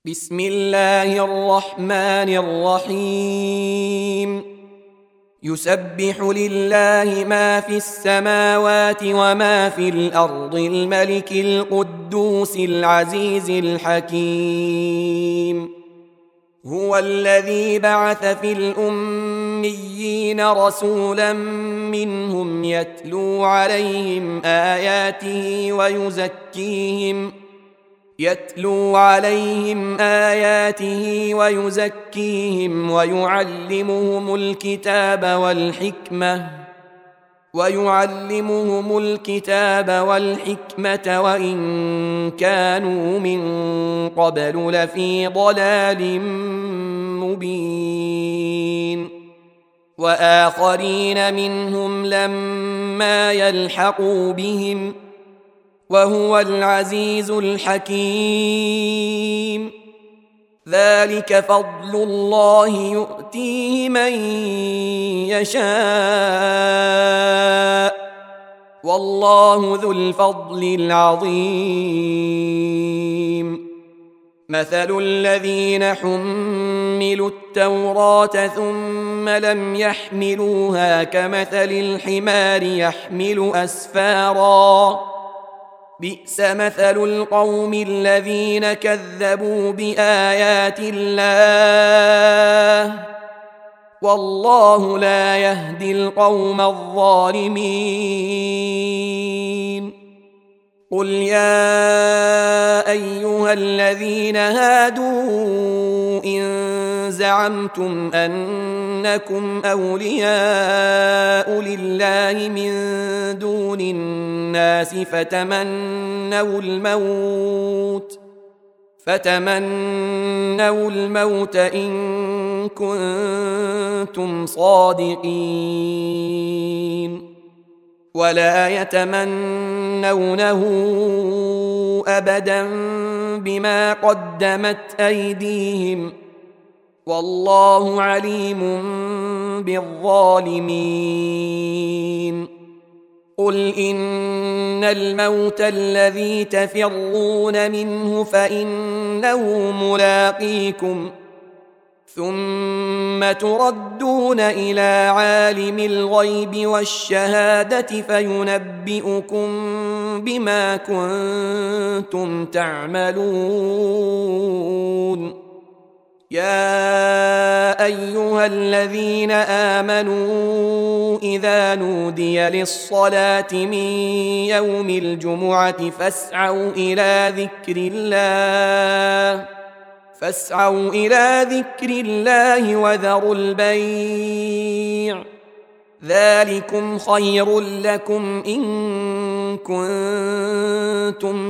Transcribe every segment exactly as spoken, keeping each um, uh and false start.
بسم الله الرحمن الرحيم يسبح لله ما في السماوات وما في الأرض الملك القدوس العزيز الحكيم هو الذي بعث في الأميين رسولا منهم يتلو عليهم آياته ويزكيهم يتلو عليهم آياته ويزكيهم ويعلمهم الكتاب والحكمة ويعلمهم الكتاب والحكمة وإن كانوا من قبل لفي ضلال مبين وآخرين منهم لما يلحقوا بهم وهو العزيز الحكيم ذلك فضل الله يؤتيه من يشاء والله ذو الفضل العظيم مثل الذين حملوا التوراة ثم لم يحملوها كمثل الحمار يحمل أسفاراً بئس مثل القوم الذين كذبوا بآيات الله والله لا يهدي القوم الظالمين قل يا أيها الذين هادوا إن زعمتم أنكم أولياء لله من دون الناس فتمنوا الموت فتمنوا الموت إن كنتم صادقين ولا يتمنونه أبدا بما قدمت أيديهم والله عليم بالظالمين قل إن الموت الذي تفرون منه فإنه ملاقيكم ثم تردون إلى عالم الغيب والشهادة فينبئكم بما كنتم تعملون يا أيها الذين آمنوا إذا نودي للصلاة من يوم الجمعة فاسعوا إلى ذكر الله فاسعوا إلى ذكر الله وذروا البيع ذلكم خير لكم إن كنتم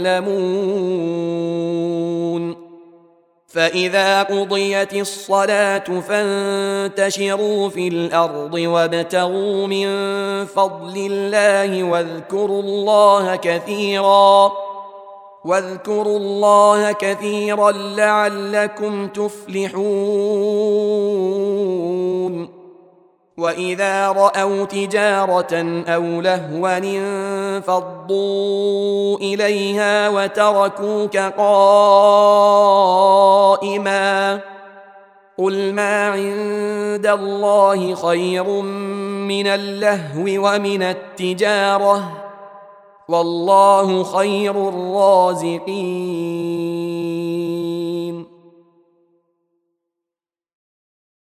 تعلمون فإذا قضيت الصلاة فانتشروا في الأرض وابتغوا من فضل الله واذكروا الله كثيرا واذكروا الله كثيرا لعلكم تفلحون وإذا رأوا تجارة أو لهوا انفضوا إليها وتركوك قائما قل ما عند الله خير من اللهو ومن التجارة والله خير الرازقين